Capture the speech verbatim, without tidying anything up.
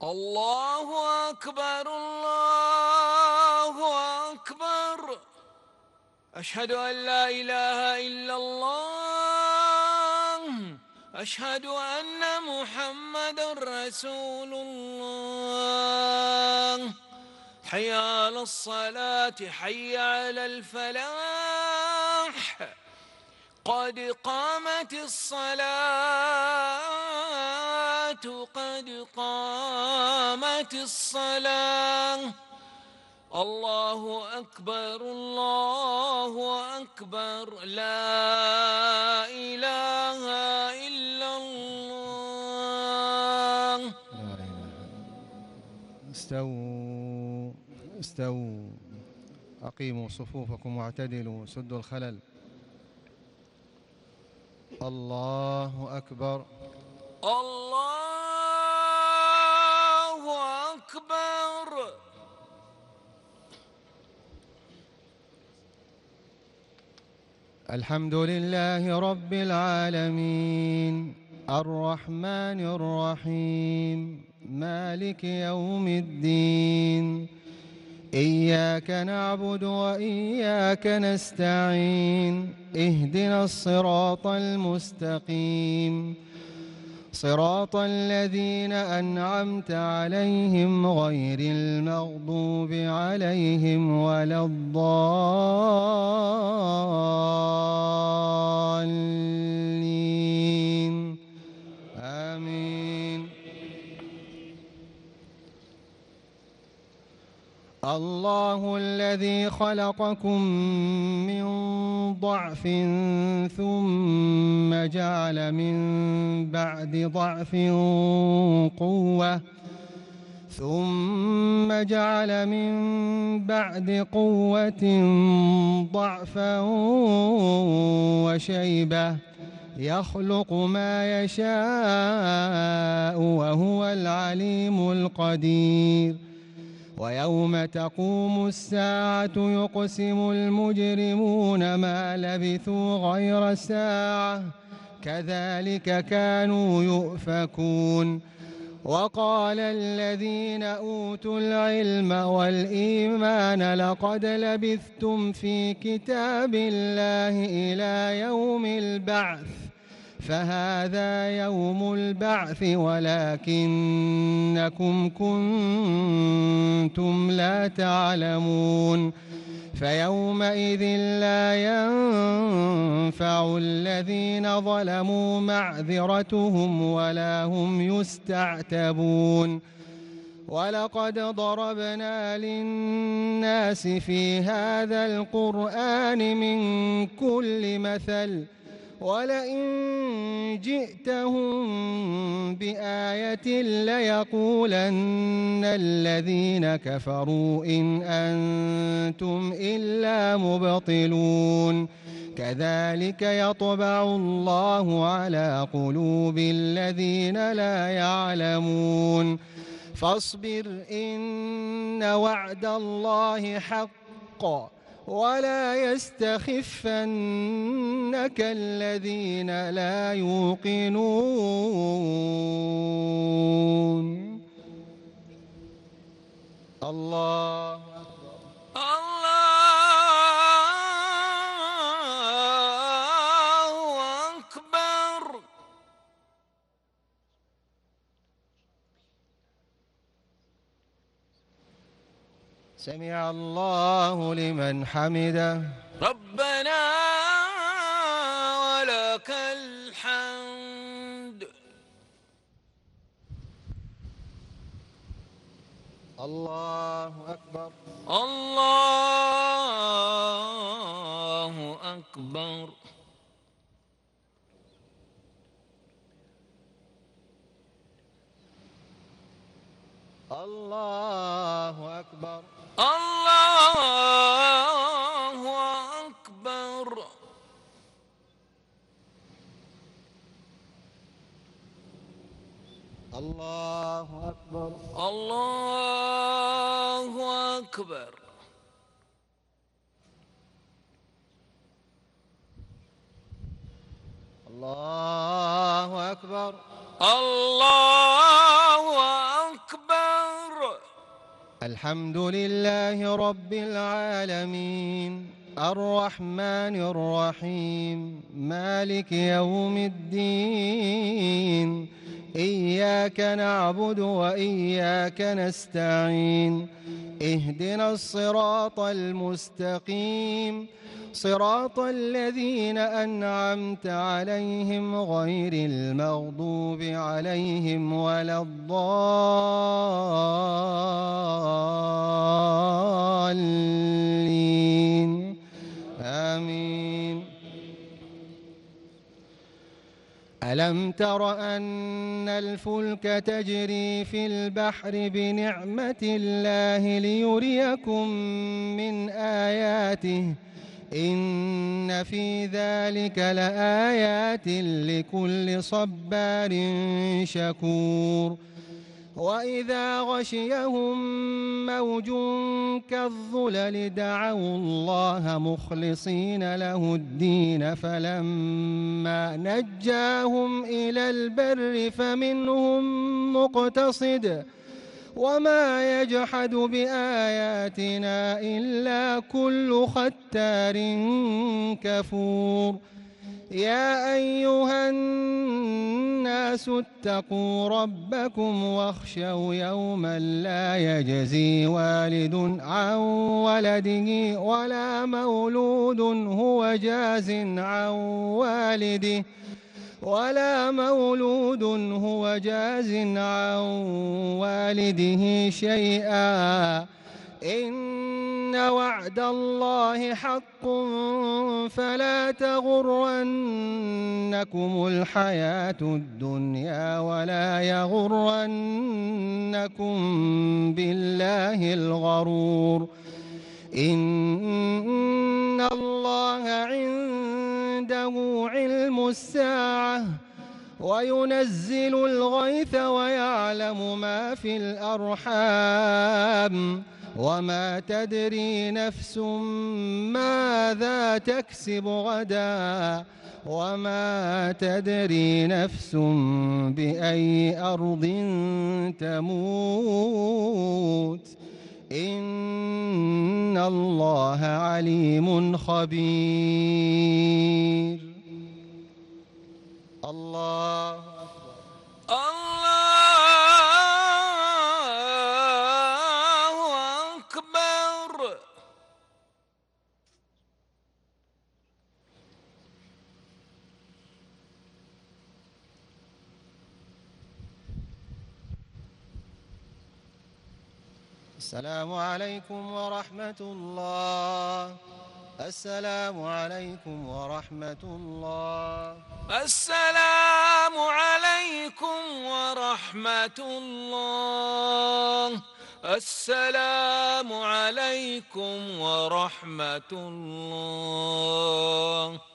الله أكبر الله أكبر. أشهد أن لا إله إلا الله. أشهد أن محمدًا رسول الله. حي على الصلاة حي على الفلاح. قد قامت الصلاة قد قامت الصلاة. الله أكبر الله أكبر. لا إله إلا الله. استووا استووا أقيموا صفوفكم واعتدلوا سدوا الخلل. الله أكبر الله أكبر. الحمد لله رب العالمين الرحمن الرحيم مالك يوم الدين. إياك نعبد وإياك نستعين. اهدنا الصراط المستقيم صراط الذين أنعمت عليهم غير المغضوب عليهم ولا الضالين آمين. الله الذي خلقكم من ضعف ثم جعل من بعد ضعف قوة ثم جعل من بعد قوة ضعفا وشيبة يخلق ما يشاء وهو العليم القدير. ويوم تقوم الساعة يقسم المجرمون ما لبثوا غير ساعة كذلك كانوا يؤفكون. وقال الذين أوتوا العلم والإيمان لقد لبثتم في كتاب الله إلى يوم البعث فهذا يوم البعث ولكنكم كنتم لا تعلمون. فيومئذ لا ينفع الذين ظلموا معذرتهم ولا هم يستعتبون. ولقد ضربنا للناس في هذا القرآن من كل مثل ولئن جئتهم بآية ليقولن الذين كفروا إن أنتم إلا مبطلون. كذلك يطبع الله على قلوب الذين لا يعلمون. فاصبر إن وعد الله حق ولا يستخفنك الذين لا يوقنون. الله أكبر الله أكبر. سمع الله لمن حمده. ربنا ولك الحمد. الله أكبر الله أكبر. الله أكبر الله أكبر. الله أكبر الله أكبر. الله أكبر الله أكبر. الحمد لله رب العالمين الرحمن الرحيم مالك يوم الدين إياك نعبد وإياك نستعين اهدنا الصراط المستقيم صراط الذين أنعمت عليهم غير المغضوب عليهم ولا الضالين آمين. ألم تر أن الفلك تجري في البحر بنعمة الله ليريكم من آياته إن في ذلك لآيات لكل صبار شكور. وإذا غشيهم موج كالظلل دعوا الله مخلصين له الدين فلما نجاهم إلى البر فمنهم مقتصد وما يجحد بآياتنا إلا كل ختار كفور. يا أيها الناس اتقوا ربكم واخشوا يوما لا يجزي والد عن ولده ولا مولود هو جاز عن والده ولا مولود هو جاز عن والده شيئا إن وعد الله حق فلا تغرنكم الحياة الدنيا ولا يغرنكم بالله الغرور. إن الله عنده علم الساعة وينزل الغيث ويعلم ما في الأرحام وما تدري نفس ماذا تكسب غدا وما تدري نفس بأي أرض تموت إن الله عليم خبير. الله أكبر. الله أكبر. السلام عليكم ورحمة الله. السلام عليكم ورحمة الله. السلام عليكم ورحمة الله. السلام عليكم ورحمة الله.